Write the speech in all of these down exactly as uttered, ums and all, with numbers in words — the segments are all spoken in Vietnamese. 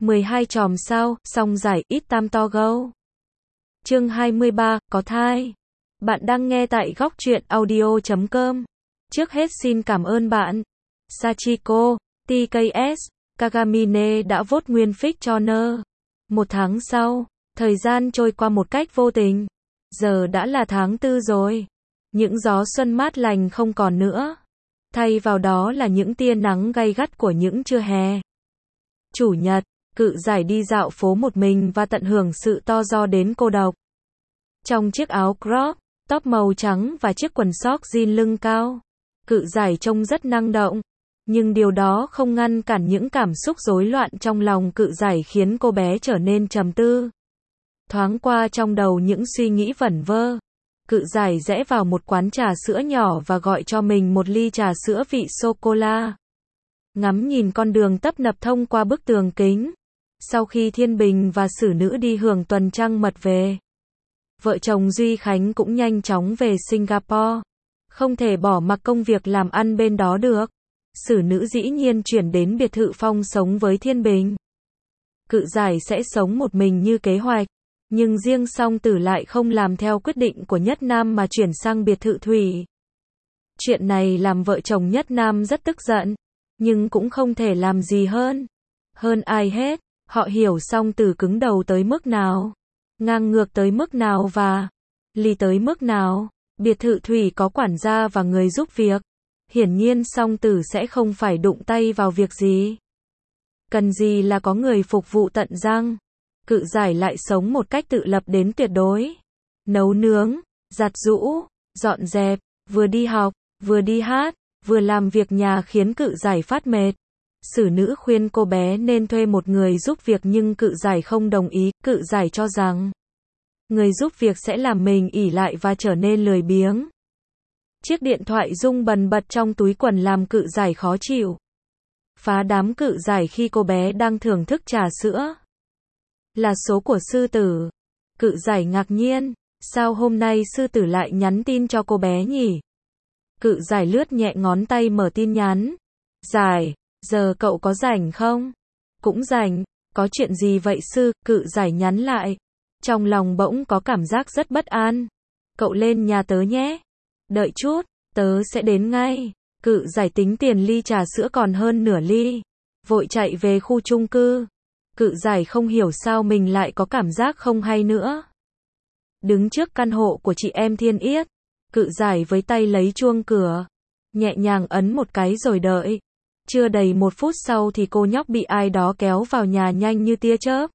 mười hai chòm sao, song giải, ít tam to go. Chương hai mươi ba, có thai. Bạn đang nghe tại góc truyện audio chấm com. Trước hết xin cảm ơn bạn. Sachiko, tê ca ét, Kagamine đã vote nguyên phích cho Nơ. Một tháng sau, thời gian trôi qua một cách vô tình. Giờ đã là tháng tư rồi. Những gió xuân mát lành không còn nữa. Thay vào đó là những tia nắng gay gắt của những trưa hè. Chủ nhật, Cự Giải đi dạo phố một mình và tận hưởng sự to do đến cô độc. Trong chiếc áo crop, top màu trắng và chiếc quần sóc jean lưng cao, Cự Giải trông rất năng động. Nhưng điều đó không ngăn cản những cảm xúc rối loạn trong lòng Cự Giải, khiến cô bé trở nên trầm tư. Thoáng qua trong đầu những suy nghĩ vẩn vơ, Cự Giải rẽ vào một quán trà sữa nhỏ và gọi cho mình một ly trà sữa vị sô-cô-la. Ngắm nhìn con đường tấp nập thông qua bức tường kính. Sau khi Thiên Bình và Sử Nữ đi hưởng tuần trăng mật về, vợ chồng Duy Khánh cũng nhanh chóng về Singapore. Không thể bỏ mặc công việc làm ăn bên đó được. Sử Nữ dĩ nhiên chuyển đến biệt thự Phong sống với Thiên Bình. Cự Giải sẽ sống một mình như kế hoạch. Nhưng riêng Song Tử lại không làm theo quyết định của Nhất Nam mà chuyển sang biệt thự Thủy. Chuyện này làm vợ chồng Nhất Nam rất tức giận. Nhưng cũng không thể làm gì hơn. Hơn ai hết, họ hiểu Song Tử cứng đầu tới mức nào, ngang ngược tới mức nào và lì tới mức nào. Biệt thự Thủy có quản gia và người giúp việc. Hiển nhiên Song Tử sẽ không phải đụng tay vào việc gì. Cần gì là có người phục vụ tận răng. Cự Giải lại sống một cách tự lập đến tuyệt đối. Nấu nướng, giặt giũ, dọn dẹp, vừa đi học, vừa đi hát, vừa làm việc nhà khiến Cự Giải phát mệt. Sử Nữ khuyên cô bé nên thuê một người giúp việc nhưng Cự Giải không đồng ý. Cự Giải cho rằng người giúp việc sẽ làm mình ỷ lại và trở nên lười biếng. Chiếc điện thoại rung bần bật trong túi quần làm Cự Giải khó chịu. Phá đám Cự Giải khi cô bé đang thưởng thức trà sữa. Là số của Sư Tử. Cự Giải ngạc nhiên, sao hôm nay Sư Tử lại nhắn tin cho cô bé nhỉ? Cự Giải lướt nhẹ ngón tay mở tin nhắn. Giải, giờ cậu có rảnh không? Cũng rảnh, có chuyện gì vậy Sư? Cự Giải nhắn lại. Trong lòng bỗng có cảm giác rất bất an. Cậu lên nhà tớ nhé. Đợi chút, tớ sẽ đến ngay. Cự Giải tính tiền ly trà sữa còn hơn nửa ly. Vội chạy về khu chung cư. Cự Giải không hiểu sao mình lại có cảm giác không hay nữa. Đứng trước căn hộ của chị em Thiên Yết, Cự Giải với tay lấy chuông cửa, nhẹ nhàng ấn một cái rồi đợi. Chưa đầy một phút sau thì cô nhóc bị ai đó kéo vào nhà nhanh như tia chớp.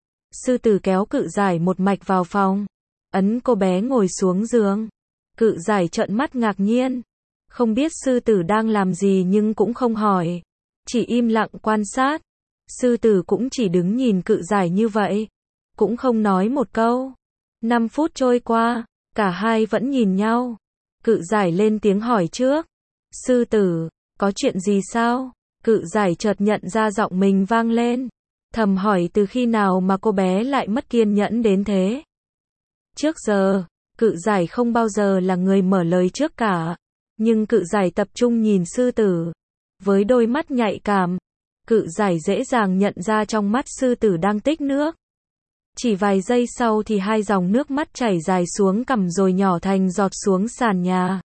Sư Tử kéo Cự Giải một mạch vào phòng, ấn cô bé ngồi xuống giường. Cự Giải trợn mắt ngạc nhiên, không biết Sư Tử đang làm gì nhưng cũng không hỏi, chỉ im lặng quan sát. Sư Tử cũng chỉ đứng nhìn Cự Giải như vậy, cũng không nói một câu. Năm phút trôi qua, cả hai vẫn nhìn nhau. Cự Giải lên tiếng hỏi trước. Sư Tử, có chuyện gì sao? Cự Giải chợt nhận ra giọng mình vang lên. Thầm hỏi từ khi nào mà cô bé lại mất kiên nhẫn đến thế. Trước giờ, Cự Giải không bao giờ là người mở lời trước cả. Nhưng Cự Giải tập trung nhìn Sư Tử. Với đôi mắt nhạy cảm, Cự Giải dễ dàng nhận ra trong mắt Sư Tử đang tích nước. Chỉ vài giây sau thì hai dòng nước mắt chảy dài xuống cằm rồi nhỏ thành giọt xuống sàn nhà.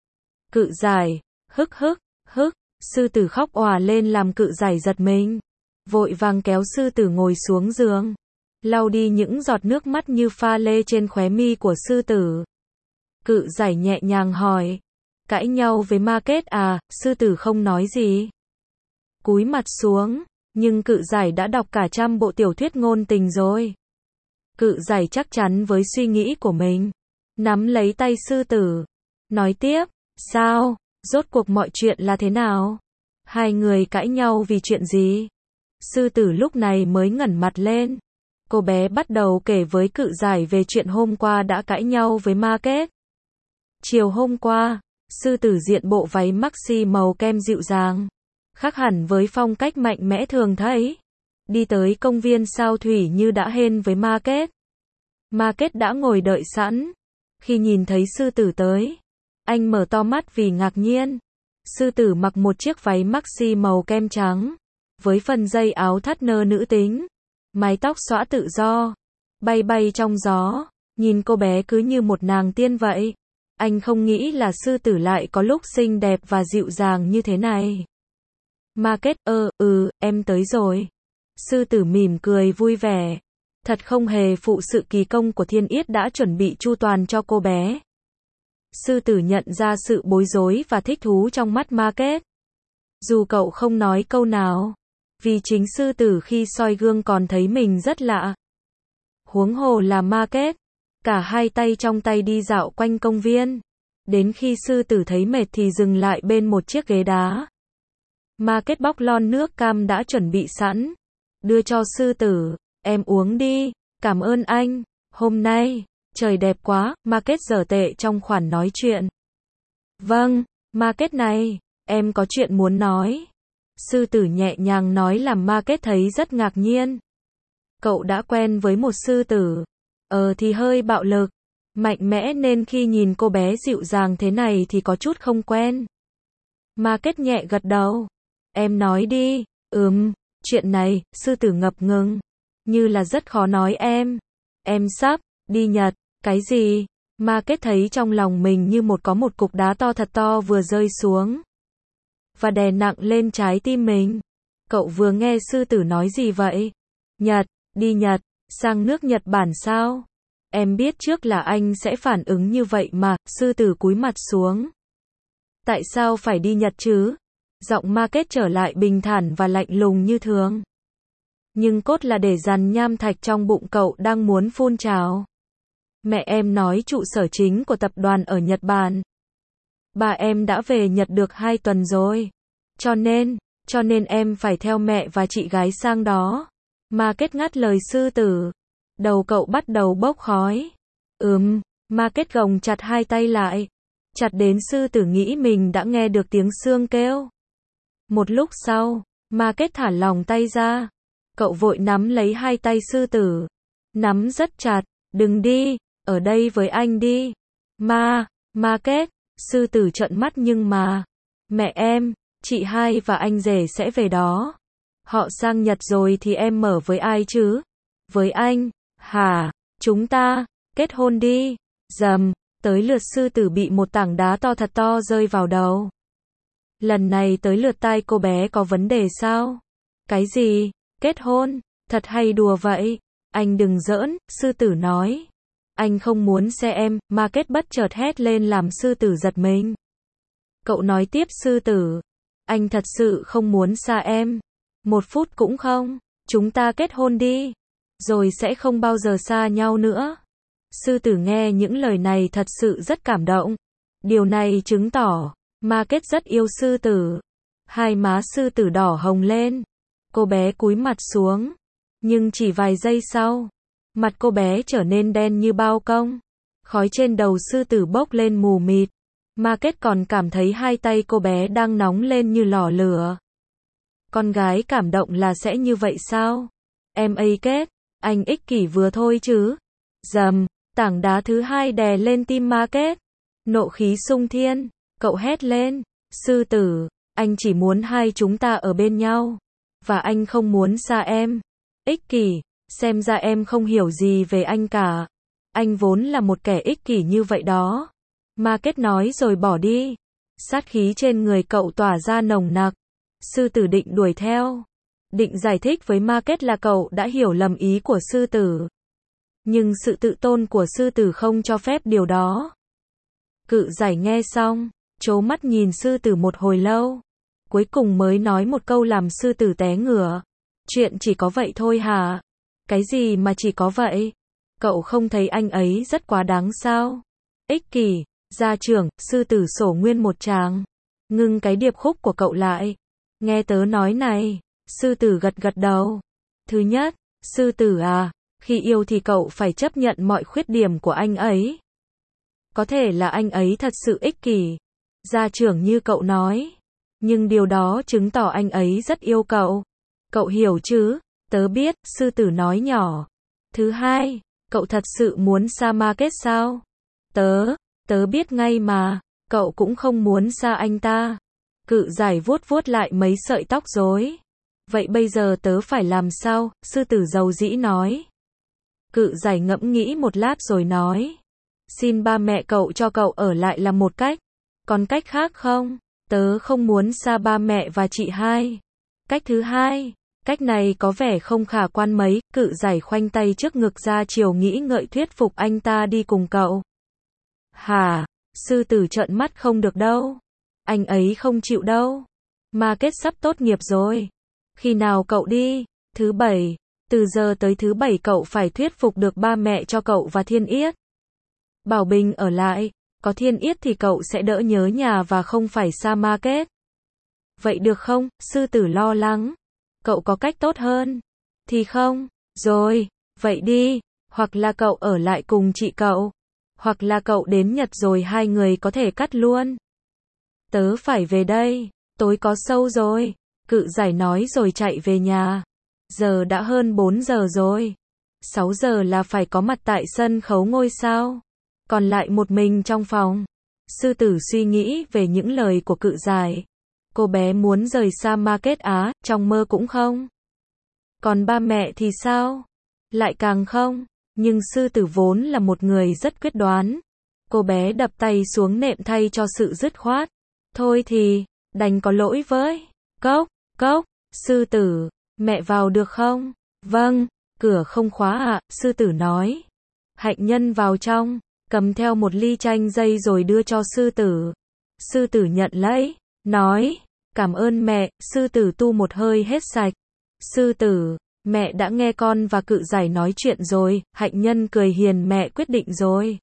Cự Giải, hức hức, hức, Sư Tử khóc òa lên làm Cự Giải giật mình. Vội vàng kéo Sư Tử ngồi xuống giường, lau đi những giọt nước mắt như pha lê trên khóe mi của Sư Tử. Cự Giải nhẹ nhàng hỏi, cãi nhau với Market à? Sư Tử không nói gì, cúi mặt xuống, nhưng Cự Giải đã đọc cả trăm bộ tiểu thuyết ngôn tình rồi. Cự Giải chắc chắn với suy nghĩ của mình, nắm lấy tay Sư Tử, nói tiếp, sao, rốt cuộc mọi chuyện là thế nào? Hai người cãi nhau vì chuyện gì? Sư Tử lúc này mới ngẩng mặt lên. Cô bé bắt đầu kể với Cự Giải về chuyện hôm qua đã cãi nhau với Market. Chiều hôm qua, Sư Tử diện bộ váy maxi màu kem dịu dàng, khác hẳn với phong cách mạnh mẽ thường thấy. Đi tới công viên sao thủy như đã hên với Market. Market đã ngồi đợi sẵn. Khi nhìn thấy Sư Tử tới, anh mở to mắt vì ngạc nhiên. Sư Tử mặc một chiếc váy maxi màu kem trắng, với phần dây áo thắt nơ nữ tính, mái tóc xõa tự do, bay bay trong gió, nhìn cô bé cứ như một nàng tiên vậy. Anh không nghĩ là sư tử lại có lúc xinh đẹp và dịu dàng như thế này. Market, ơ, ừ, em tới rồi. Sư tử mỉm cười vui vẻ. Thật không hề phụ sự kỳ công của Thiên Yết đã chuẩn bị chu toàn cho cô bé. Sư tử nhận ra sự bối rối và thích thú trong mắt Market. Dù cậu không nói câu nào, vì chính sư tử khi soi gương còn thấy mình rất lạ. Huống hồ là Market. Cả hai tay trong tay đi dạo quanh công viên. Đến khi sư tử thấy mệt thì dừng lại bên một chiếc ghế đá. Market bóc lon nước cam đã chuẩn bị sẵn. Đưa cho sư tử. Em uống đi. Cảm ơn anh. Hôm nay, trời đẹp quá. Market dở tệ trong khoản nói chuyện. Vâng, Market này, em có chuyện muốn nói. Sư tử nhẹ nhàng nói làm Market thấy rất ngạc nhiên. Cậu đã quen với một sư tử. Ờ thì hơi bạo lực, mạnh mẽ nên khi nhìn cô bé dịu dàng thế này thì có chút không quen. Market nhẹ gật đầu. Em nói đi. Ừm, chuyện này, sư tử ngập ngừng. Như là rất khó nói em. Em sắp đi Nhật. Cái gì? Market thấy trong lòng mình như một có một cục đá to thật to vừa rơi xuống. Và đè nặng lên trái tim mình. Cậu vừa nghe sư tử nói gì vậy? Nhật, đi Nhật. Sang nước Nhật Bản sao? Em biết trước là anh sẽ phản ứng như vậy mà, sư tử cúi mặt xuống. Tại sao phải đi Nhật chứ? Giọng Market trở lại bình thản và lạnh lùng như thường. Nhưng cốt là để dằn nham thạch trong bụng cậu đang muốn phun trào. Mẹ em nói trụ sở chính của tập đoàn ở Nhật Bản. Bà em đã về Nhật được hai tuần rồi. Cho nên, cho nên em phải theo mẹ và chị gái sang đó. Market ngắt lời sư tử. Đầu cậu bắt đầu bốc khói. Ừm, Market gồng chặt hai tay lại. Chặt đến sư tử nghĩ mình đã nghe được tiếng xương kêu. Một lúc sau, Market thả lỏng tay ra. Cậu vội nắm lấy hai tay sư tử. Nắm rất chặt. Đừng đi, ở đây với anh đi. Ma, Market, sư tử trợn mắt nhưng mà. Mẹ em, chị hai và anh rể sẽ về đó. Họ sang Nhật rồi thì em mở với ai chứ? Với anh, hả? Chúng ta, kết hôn đi. Dầm, tới lượt sư tử bị một tảng đá to thật to rơi vào đầu. Lần này tới lượt tai cô bé có vấn đề sao? Cái gì? Kết hôn? Thật hay đùa vậy? Anh đừng giỡn, sư tử nói. Anh không muốn xe em, Market bất chợt hét lên làm sư tử giật mình. Cậu nói tiếp sư tử. Anh thật sự không muốn xa em. Một phút cũng không. Chúng ta kết hôn đi. Rồi sẽ không bao giờ xa nhau nữa. Sư tử nghe những lời này thật sự rất cảm động. Điều này chứng tỏ, Market rất yêu sư tử. Hai má sư tử đỏ hồng lên. Cô bé cúi mặt xuống. Nhưng chỉ vài giây sau, mặt cô bé trở nên đen như bao công. Khói trên đầu sư tử bốc lên mù mịt. Market còn cảm thấy hai tay cô bé đang nóng lên như lò lửa. Con gái cảm động là sẽ như vậy sao? Em ấy kết, anh ích kỷ vừa thôi chứ. Dầm, tảng đá thứ hai đè lên tim Market. Nộ khí xung thiên, cậu hét lên. Sư tử, anh chỉ muốn hai chúng ta ở bên nhau. Và anh không muốn xa em. Ích kỷ, xem ra em không hiểu gì về anh cả. Anh vốn là một kẻ ích kỷ như vậy đó. Market nói rồi bỏ đi. Sát khí trên người cậu tỏa ra nồng nặc. Sư tử định đuổi theo. Định giải thích với Market là cậu đã hiểu lầm ý của sư tử. Nhưng sự tự tôn của sư tử không cho phép điều đó. Cự giải nghe xong, trố mắt nhìn sư tử một hồi lâu. Cuối cùng mới nói một câu làm sư tử té ngửa. Chuyện chỉ có vậy thôi hả? Cái gì mà chỉ có vậy? Cậu không thấy anh ấy rất quá đáng sao? Ích kỷ, gia trưởng, sư tử sổ nguyên một tràng. Ngưng cái điệp khúc của cậu lại. Nghe tớ nói này. Sư tử gật gật đầu. Thứ nhất, sư tử à, khi yêu thì cậu phải chấp nhận mọi khuyết điểm của anh ấy. Có thể là anh ấy thật sự ích kỷ, gia trưởng như cậu nói. Nhưng điều đó chứng tỏ anh ấy rất yêu cậu. Cậu hiểu chứ? Tớ biết, sư tử nói nhỏ. Thứ hai, cậu thật sự muốn xa Market sao? Tớ, tớ biết ngay mà, cậu cũng không muốn xa anh ta. Cự giải vuốt vuốt lại mấy sợi tóc rối. Vậy bây giờ tớ phải làm sao? Sư tử dầu dĩ nói. Cự giải ngẫm nghĩ một lát rồi nói. Xin ba mẹ cậu cho cậu ở lại là một cách. Còn cách khác không? Tớ không muốn xa ba mẹ và chị hai. Cách thứ hai. Cách này có vẻ không khả quan mấy. Cự giải khoanh tay trước ngực ra chiều nghĩ ngợi thuyết phục anh ta đi cùng cậu. Hả? Sư tử trợn mắt không được đâu. Anh ấy không chịu đâu. Mà kết sắp tốt nghiệp rồi. Khi nào cậu đi? Thứ bảy. Từ giờ tới thứ bảy cậu phải thuyết phục được ba mẹ cho cậu và Thiên Yết. Bảo Bình ở lại. Có Thiên Yết thì cậu sẽ đỡ nhớ nhà và không phải xa market. Vậy được không? Sư tử lo lắng. Cậu có cách tốt hơn. Thì không. Rồi. Vậy đi. Hoặc là cậu ở lại cùng chị cậu. Hoặc là cậu đến Nhật rồi hai người có thể cắt luôn. Tớ phải về đây. Tối có show rồi. Cự giải nói rồi chạy về nhà. Giờ đã hơn bốn giờ rồi. sáu giờ là phải có mặt tại sân khấu ngôi sao. Còn lại một mình trong phòng. Sư tử suy nghĩ về những lời của cự giải. Cô bé muốn rời xa market Á, trong mơ cũng không. Còn ba mẹ thì sao? Lại càng không. Nhưng sư tử vốn là một người rất quyết đoán. Cô bé đập tay xuống nệm thay cho sự dứt khoát. Thôi thì, đành có lỗi với. Cốc, cốc, sư tử, mẹ vào được không? Vâng, cửa không khóa ạ, sư tử nói. Hạnh nhân vào trong, cầm theo một ly chanh dây rồi đưa cho sư tử. Sư tử nhận lấy, nói, cảm ơn mẹ, sư tử tu một hơi hết sạch. Sư tử, mẹ đã nghe con và cự giải nói chuyện rồi, hạnh nhân cười hiền mẹ quyết định rồi.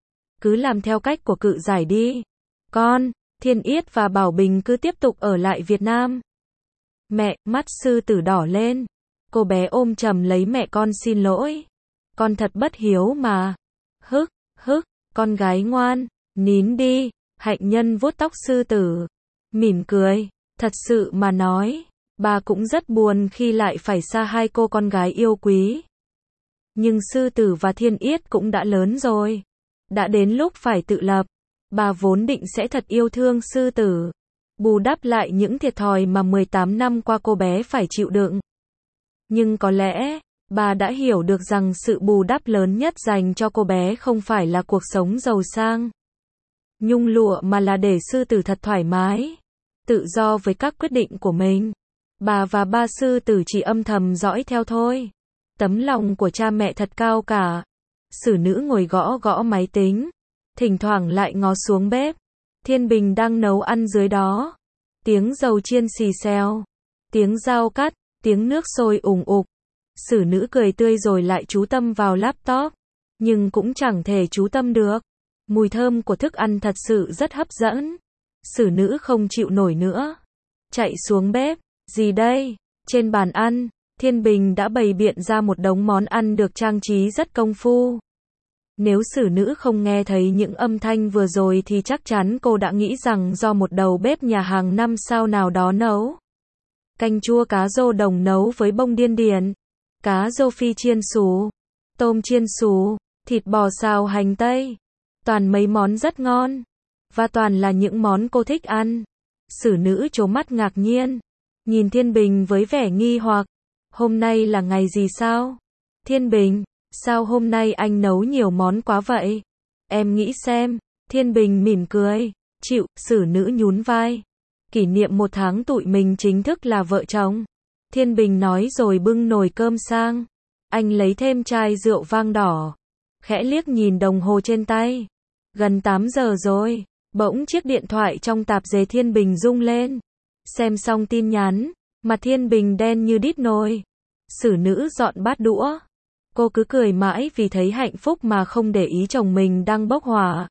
Cứ làm theo cách của cự giải đi. Con, Thiên Yết và Bảo Bình cứ tiếp tục ở lại Việt Nam. Mẹ, mắt sư tử đỏ lên. Cô bé ôm chầm lấy mẹ con xin lỗi. Con thật bất hiếu mà. Hức, hức, con gái ngoan, nín đi. Hạnh nhân vuốt tóc sư tử. Mỉm cười, thật sự mà nói. Bà cũng rất buồn khi lại phải xa hai cô con gái yêu quý. Nhưng sư tử và Thiên Yết cũng đã lớn rồi. Đã đến lúc phải tự lập. Bà vốn định sẽ thật yêu thương sư tử. Bù đắp lại những thiệt thòi mà mười tám năm qua cô bé phải chịu đựng. Nhưng có lẽ, bà đã hiểu được rằng sự bù đắp lớn nhất dành cho cô bé không phải là cuộc sống giàu sang, nhung lụa mà là để sư tử thật thoải mái, tự do với các quyết định của mình. Bà và ba sư tử chỉ âm thầm dõi theo thôi. Tấm lòng của cha mẹ thật cao cả. Xử nữ ngồi gõ gõ máy tính. Thỉnh thoảng lại ngó xuống bếp. Thiên Bình đang nấu ăn dưới đó. Tiếng dầu chiên xì xèo. Tiếng dao cắt. Tiếng nước sôi ùng ục. Xử nữ cười tươi rồi lại chú tâm vào laptop. Nhưng cũng chẳng thể chú tâm được. Mùi thơm của thức ăn thật sự rất hấp dẫn. Xử nữ không chịu nổi nữa. Chạy xuống bếp. Gì đây? Trên bàn ăn, Thiên Bình đã bày biện ra một đống món ăn được trang trí rất công phu. Nếu xử nữ không nghe thấy những âm thanh vừa rồi thì chắc chắn cô đã nghĩ rằng do một đầu bếp nhà hàng năm sao nào đó nấu. Canh chua cá rô đồng nấu với bông điên điển, cá rô phi chiên xù, tôm chiên xù, thịt bò xào hành tây. Toàn mấy món rất ngon. Và toàn là những món cô thích ăn. Xử nữ trố mắt ngạc nhiên. Nhìn Thiên Bình với vẻ nghi hoặc. Hôm nay là ngày gì sao? Thiên Bình, sao hôm nay anh nấu nhiều món quá vậy? Em nghĩ xem. Thiên Bình mỉm cười. Chịu, xử nữ nhún vai. Kỷ niệm một tháng tụi mình chính thức là vợ chồng. Thiên Bình nói rồi bưng nồi cơm sang. Anh lấy thêm chai rượu vang đỏ. Khẽ liếc nhìn đồng hồ trên tay. Gần tám giờ rồi. Bỗng chiếc điện thoại trong tạp dề Thiên Bình rung lên. Xem xong tin nhắn, mặt Thiên Bình đen như đít nồi. Xử nữ dọn bát đũa. Cô cứ cười mãi vì thấy hạnh phúc mà không để ý chồng mình đang bốc hỏa.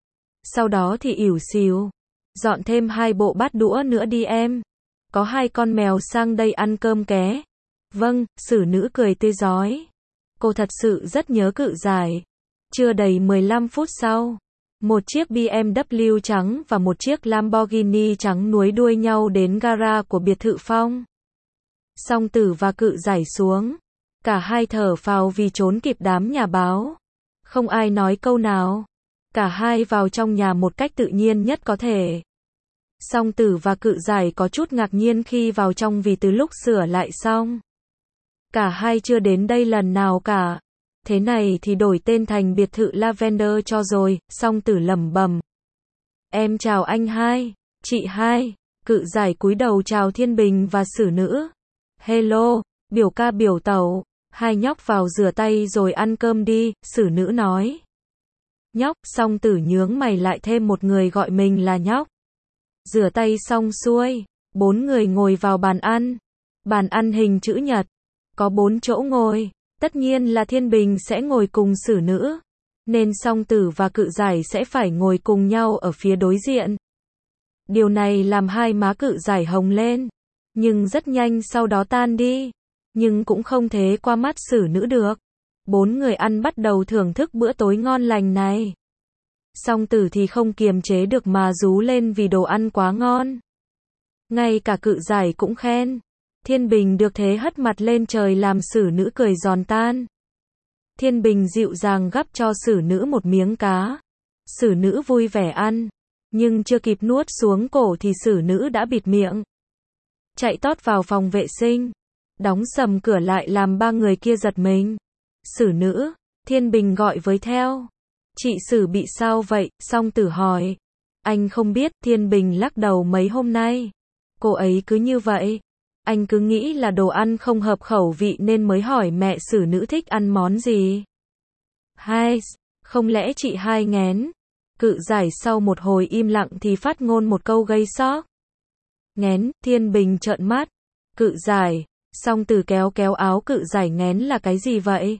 Sau đó thì ỉu xìu. Dọn thêm hai bộ bát đũa nữa đi em. Có hai con mèo sang đây ăn cơm ké. Vâng, xử nữ cười tươi rói. Cô thật sự rất nhớ cự giải. Chưa đầy mười lăm phút sau. Một chiếc bê em vê trắng và một chiếc Lamborghini trắng nối đuôi nhau đến gara của biệt thự Phong. Song Tử và Cự giải xuống. Cả hai thở phào vì trốn kịp đám nhà báo. Không ai nói câu nào. Cả hai vào trong nhà một cách tự nhiên nhất có thể. Song Tử và Cự Giải có chút ngạc nhiên khi vào trong vì từ lúc sửa lại xong, cả hai chưa đến đây lần nào cả. Thế này thì đổi tên thành biệt thự Lavender cho rồi, Song Tử lẩm bẩm. Em chào anh hai, chị hai. Cự Giải cúi đầu chào Thiên Bình và Sử Nữ. Hello, biểu ca biểu tẩu, hai nhóc vào rửa tay rồi ăn cơm đi, Sử Nữ nói. Nhóc, Song Tử nhướng mày lại thêm một người gọi mình là nhóc. Rửa tay xong xuôi, bốn người ngồi vào bàn ăn. Bàn ăn hình chữ nhật, có bốn chỗ ngồi, tất nhiên là Thiên Bình sẽ ngồi cùng Sử Nữ, nên Song Tử và Cự Giải sẽ phải ngồi cùng nhau ở phía đối diện. Điều này làm hai má Cự Giải hồng lên, nhưng rất nhanh sau đó tan đi, nhưng cũng không thể qua mắt Sử Nữ được. Bốn người ăn bắt đầu thưởng thức bữa tối ngon lành này. Song Tử thì không kiềm chế được mà rú lên vì đồ ăn quá ngon. Ngay cả Cự Giải cũng khen. Thiên Bình được thế hất mặt lên trời làm Sử Nữ cười giòn tan. Thiên Bình dịu dàng gắp cho Sử Nữ một miếng cá. Sử Nữ vui vẻ ăn, nhưng chưa kịp nuốt xuống cổ thì Sử Nữ đã bịt miệng, chạy tót vào phòng vệ sinh, đóng sầm cửa lại làm ba người kia giật mình. Sử Nữ, Thiên Bình gọi với theo. Chị Sử bị sao vậy? Song Tử hỏi. Anh không biết, Thiên Bình lắc đầu, mấy hôm nay cô ấy cứ như vậy. Anh cứ nghĩ là đồ ăn không hợp khẩu vị nên mới hỏi mẹ Sử Nữ thích ăn món gì. Hai, không lẽ chị hai nghén? Cự Giải sau một hồi im lặng thì phát ngôn một câu gây sốc. Nghén? Thiên Bình trợn mắt. Cự Giải. Song Tử kéo kéo áo Cự Giải. Nghén là cái gì vậy?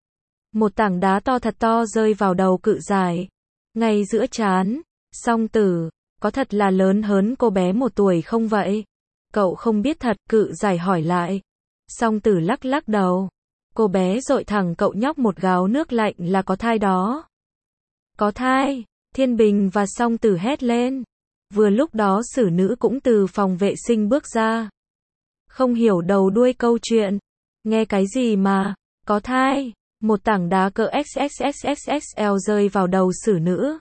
Một tảng đá to thật to rơi vào đầu Cự Giải, ngay giữa trán. Song Tử, có thật là lớn hơn cô bé một tuổi không vậy? Cậu không biết thật? Cự Giải hỏi lại. Song Tử lắc lắc đầu. Cô bé dội thẳng cậu nhóc một gáo nước lạnh là có thai đó. Có thai? Thiên Bình và Song Tử hét lên. Vừa lúc đó Sử Nữ cũng từ phòng vệ sinh bước ra. Không hiểu đầu đuôi câu chuyện. Nghe cái gì mà, có thai? Một tảng đá cỡ ích ích ích ích lờ rơi vào đầu Sử Nữ.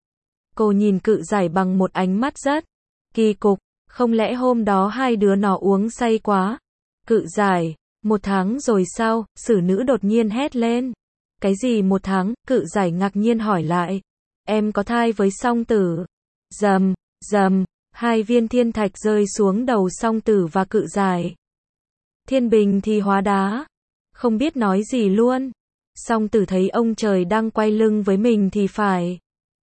Cô nhìn Cự Giải bằng một ánh mắt rất kỳ cục. Không lẽ hôm đó hai đứa nó uống say quá? Cự Giải, một tháng rồi sao? Sử Nữ đột nhiên hét lên. Cái gì một tháng? Cự Giải ngạc nhiên hỏi lại. Em có thai với Song Tử. Rầm, rầm, hai viên thiên thạch rơi xuống đầu Song Tử và Cự Giải. Thiên Bình thì hóa đá, không biết nói gì luôn. Song Tử thấy ông trời đang quay lưng với mình thì phải.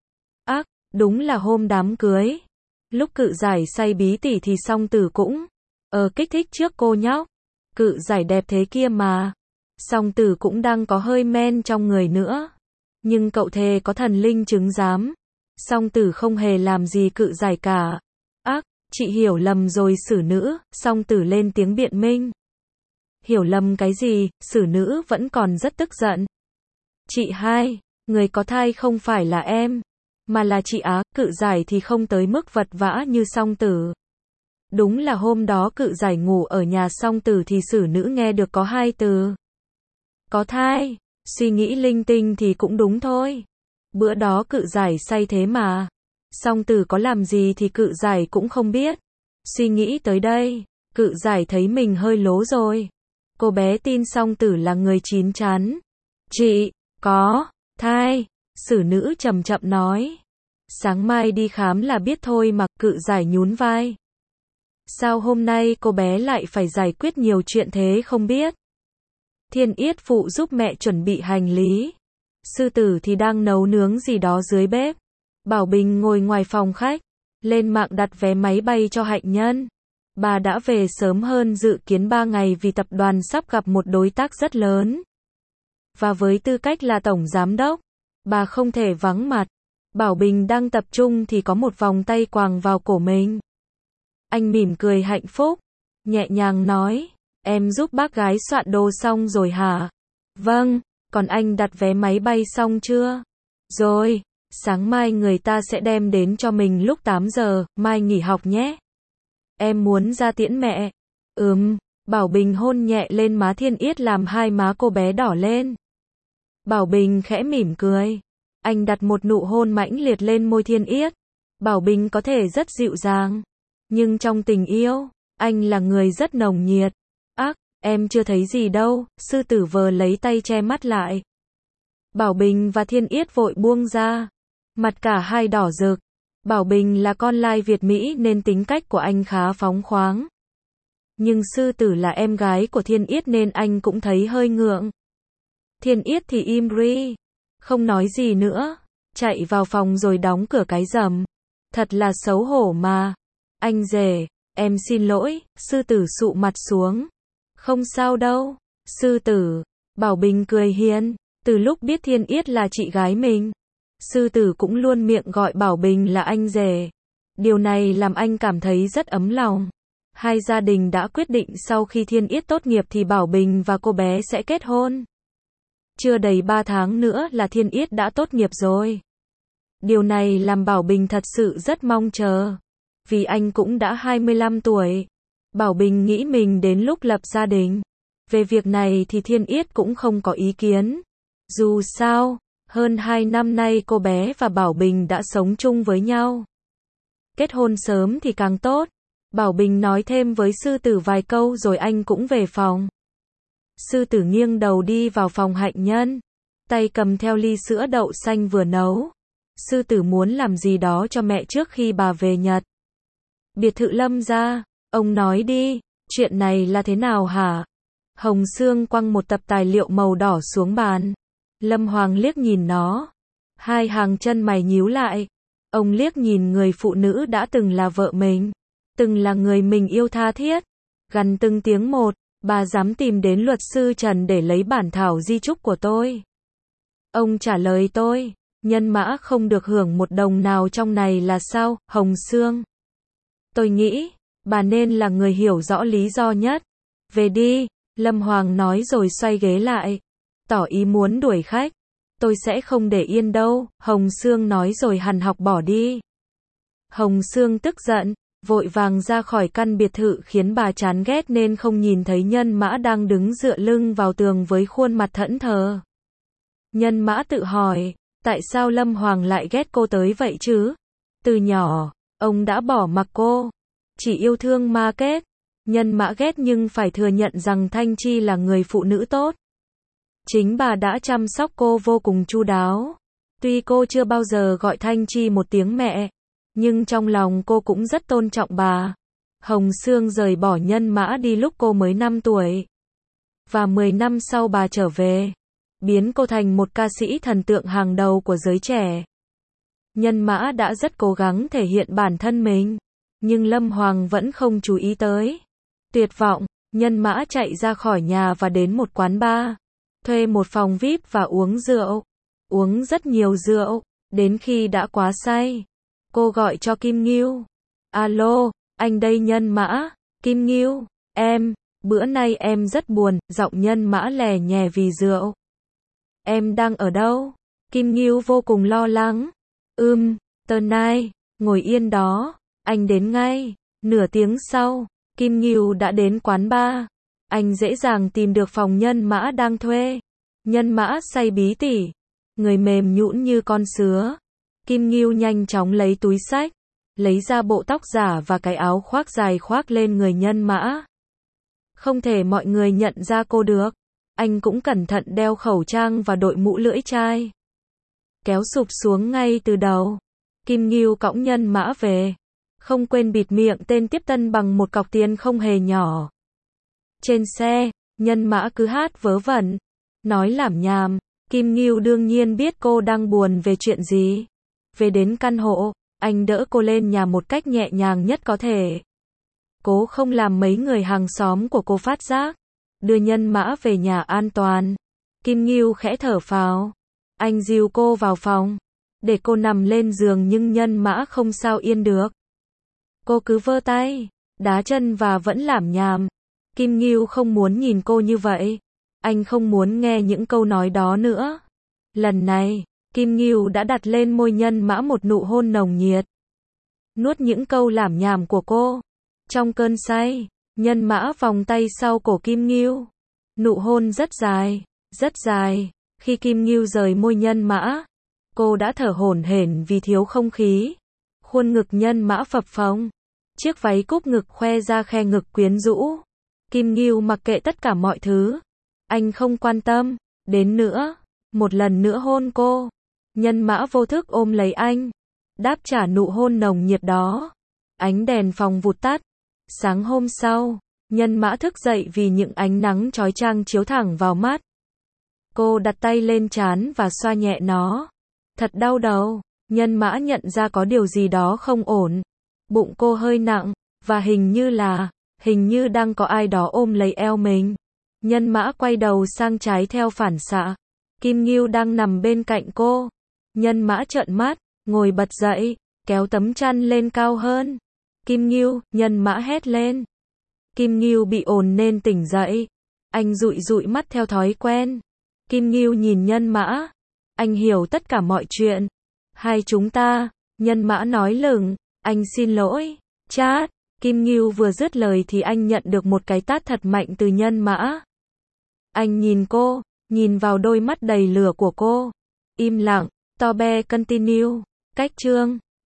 Ác, đúng là hôm đám cưới. Lúc Cự Giải say bí tỉ thì Song Tử cũng ờ kích thích trước cô nhóc. Cự Giải đẹp thế kia mà. Song Tử cũng đang có hơi men trong người nữa. Nhưng cậu thề có thần linh chứng giám. Song Tử không hề làm gì Cự Giải cả. Ác, chị hiểu lầm rồi Sử Nữ. Song Tử lên tiếng biện minh. Hiểu lầm cái gì? Sử Nữ vẫn còn rất tức giận. Chị hai, người có thai không phải là em, mà là chị á. Cự Giải thì không tới mức vật vã như Song Tử. Đúng là hôm đó Cự Giải ngủ ở nhà Song Tử thì Sử Nữ nghe được có hai từ. Có thai. Suy nghĩ linh tinh thì cũng đúng thôi. Bữa đó Cự Giải say thế mà. Song Tử có làm gì thì Cự Giải cũng không biết. Suy nghĩ tới đây, Cự Giải thấy mình hơi lố rồi. Cô bé tin Song Tử là người chín chắn. Chị, có thai. Sử Nữ chậm chậm nói. Sáng mai đi khám là biết thôi mà. Cự Giải nhún vai. Sao hôm nay cô bé lại phải giải quyết nhiều chuyện thế không biết? Thiên Yết phụ giúp mẹ chuẩn bị hành lý. Sư Tử thì đang nấu nướng gì đó dưới bếp. Bảo Bình ngồi ngoài phòng khách, lên mạng đặt vé máy bay cho Hạnh Nhân. Bà đã về sớm hơn dự kiến ba ngày vì tập đoàn sắp gặp một đối tác rất lớn. Và với tư cách là tổng giám đốc, bà không thể vắng mặt. Bảo Bình đang tập trung thì có một vòng tay quàng vào cổ mình. Anh mỉm cười hạnh phúc, nhẹ nhàng nói, em giúp bác gái soạn đồ xong rồi hả? Vâng, còn anh đặt vé máy bay xong chưa? Rồi, sáng mai người ta sẽ đem đến cho mình lúc tám giờ, mai nghỉ học nhé. Em muốn ra tiễn mẹ. Ừm, Bảo Bình hôn nhẹ lên má Thiên Yết làm hai má cô bé đỏ lên. Bảo Bình khẽ mỉm cười. Anh đặt một nụ hôn mãnh liệt lên môi Thiên Yết. Bảo Bình có thể rất dịu dàng. Nhưng trong tình yêu, anh là người rất nồng nhiệt. Ác, em chưa thấy gì đâu, sư tử vờ lấy tay che mắt lại. Bảo Bình và Thiên Yết vội buông ra. Mặt cả hai đỏ rực. Bảo Bình là con lai Việt Mỹ nên tính cách của anh khá phóng khoáng. Nhưng sư tử là em gái của Thiên Yết nên anh cũng thấy hơi ngượng. Thiên Yết thì im ri, không nói gì nữa, chạy vào phòng rồi đóng cửa cái rầm. Thật là xấu hổ mà. Anh rể, em xin lỗi, sư tử sụ mặt xuống. Không sao đâu, sư tử. Bảo Bình cười hiền, từ lúc biết Thiên Yết là chị gái mình, sư tử cũng luôn miệng gọi Bảo Bình là anh rể. Điều này làm anh cảm thấy rất ấm lòng. Hai gia đình đã quyết định sau khi Thiên Yết tốt nghiệp thì Bảo Bình và cô bé sẽ kết hôn. Chưa đầy ba tháng nữa là Thiên Yết đã tốt nghiệp rồi. Điều này làm Bảo Bình thật sự rất mong chờ. Vì anh cũng đã hai mươi lăm tuổi. Bảo Bình nghĩ mình đến lúc lập gia đình. Về việc này thì Thiên Yết cũng không có ý kiến. Dù sao, hơn hai năm nay cô bé và Bảo Bình đã sống chung với nhau. Kết hôn sớm thì càng tốt. Bảo Bình nói thêm với sư tử vài câu rồi anh cũng về phòng. Sư tử nghiêng đầu đi vào phòng hạnh nhân. Tay cầm theo ly sữa đậu xanh vừa nấu. Sư tử muốn làm gì đó cho mẹ trước khi bà về Nhật. Biệt thự Lâm gia, ông nói đi, chuyện này là thế nào hả? Hồng Sương quăng một tập tài liệu màu đỏ xuống bàn. Lâm Hoàng liếc nhìn nó. Hai hàng chân mày nhíu lại. Ông liếc nhìn người phụ nữ đã từng là vợ mình. Từng là người mình yêu tha thiết. Gằn từng tiếng một, bà dám tìm đến luật sư Trần để lấy bản thảo di chúc của tôi. Ông trả lời tôi, Nhân Mã không được hưởng một đồng nào trong này là sao, Hồng Sương? Tôi nghĩ, bà nên là người hiểu rõ lý do nhất. Về đi, Lâm Hoàng nói rồi xoay ghế lại. Tỏ ý muốn đuổi khách. Tôi sẽ không để yên đâu, Hồng Sương nói rồi hằn học bỏ đi. Hồng Sương tức giận, vội vàng ra khỏi căn biệt thự khiến bà chán ghét nên không nhìn thấy Nhân Mã đang đứng dựa lưng vào tường với khuôn mặt thẫn thờ. Nhân Mã tự hỏi, tại sao Lâm Hoàng lại ghét cô tới vậy chứ? Từ nhỏ, ông đã bỏ mặc cô, chỉ yêu thương ma kết. Nhân Mã ghét nhưng phải thừa nhận rằng Thanh Chi là người phụ nữ tốt. Chính bà đã chăm sóc cô vô cùng chu đáo. Tuy cô chưa bao giờ gọi Thanh Chi một tiếng mẹ, nhưng trong lòng cô cũng rất tôn trọng bà. Hồng Sương rời bỏ Nhân Mã đi lúc cô mới năm tuổi. Và mười năm sau bà trở về, biến cô thành một ca sĩ thần tượng hàng đầu của giới trẻ. Nhân Mã đã rất cố gắng thể hiện bản thân mình, nhưng Lâm Hoàng vẫn không chú ý tới. Tuyệt vọng, Nhân Mã chạy ra khỏi nhà và đến một quán bar, thuê một phòng vi ai pi và uống rượu. Uống rất nhiều rượu, đến khi đã quá say. Cô gọi cho Kim Ngưu. Alo, anh đây Nhân Mã. Kim Ngưu, em, bữa nay em rất buồn, giọng Nhân Mã lè nhè vì rượu. Em đang ở đâu? Kim Ngưu vô cùng lo lắng. Ừm, tonight, ngồi yên đó, anh đến ngay. Nửa tiếng sau, Kim Ngưu đã đến quán bar. Anh dễ dàng tìm được phòng Nhân Mã đang thuê. Nhân Mã say bí tỉ, người mềm nhũn như con sứa. Kim Ngưu nhanh chóng lấy túi xách, lấy ra bộ tóc giả và cái áo khoác dài khoác lên người Nhân Mã. Không thể mọi người nhận ra cô được. Anh cũng cẩn thận đeo khẩu trang và đội mũ lưỡi chai. Kéo sụp xuống ngay từ đầu. Kim Ngưu cõng Nhân Mã về, không quên bịt miệng tên tiếp tân bằng một cọc tiền không hề nhỏ. Trên xe, Nhân Mã cứ hát vớ vẩn, nói lảm nhảm. Kim Ngưu đương nhiên biết cô đang buồn về chuyện gì. Về đến căn hộ, anh đỡ cô lên nhà một cách nhẹ nhàng nhất có thể. Cố không làm mấy người hàng xóm của cô phát giác. Đưa Nhân Mã về nhà an toàn. Kim Ngưu khẽ thở phào. Anh dìu cô vào phòng, để cô nằm lên giường nhưng Nhân Mã không sao yên được. Cô cứ vơ tay, đá chân và vẫn lảm nhảm. Kim Ngưu không muốn nhìn cô như vậy. Anh không muốn nghe những câu nói đó nữa. Lần này, Kim Ngưu đã đặt lên môi Nhân Mã một nụ hôn nồng nhiệt. Nuốt những câu lảm nhảm của cô. Trong cơn say, Nhân Mã vòng tay sau cổ Kim Ngưu. Nụ hôn rất dài, rất dài. Khi Kim Ngưu rời môi Nhân Mã, cô đã thở hổn hển vì thiếu không khí. Khuôn ngực Nhân Mã phập phồng. Chiếc váy cúp ngực khoe ra khe ngực quyến rũ. Kim Ngưu mặc kệ tất cả mọi thứ. Anh không quan tâm. Đến nữa. Một lần nữa hôn cô. Nhân Mã vô thức ôm lấy anh. Đáp trả nụ hôn nồng nhiệt đó. Ánh đèn phòng vụt tắt. Sáng hôm sau, Nhân Mã thức dậy vì những ánh nắng chói chang chiếu thẳng vào mắt. Cô đặt tay lên trán và xoa nhẹ nó. Thật đau đầu. Nhân Mã nhận ra có điều gì đó không ổn. Bụng cô hơi nặng, và hình như là, hình như đang có ai đó ôm lấy eo mình. Nhân Mã quay đầu sang trái theo phản xạ. Kim Ngưu đang nằm bên cạnh cô. Nhân Mã trợn mắt, ngồi bật dậy, kéo tấm chăn lên cao hơn. Kim Ngưu, Nhân Mã hét lên. Kim Ngưu bị ồn nên tỉnh dậy. Anh dụi dụi mắt theo thói quen. Kim Ngưu nhìn Nhân Mã. Anh hiểu tất cả mọi chuyện. Hai chúng ta, Nhân Mã nói lửng. Anh xin lỗi. Chát. Kim Ngưu vừa dứt lời thì anh nhận được một cái tát thật mạnh từ Nhân Mã. Anh nhìn cô, nhìn vào đôi mắt đầy lửa của cô. Im lặng. To be continue. Cách chương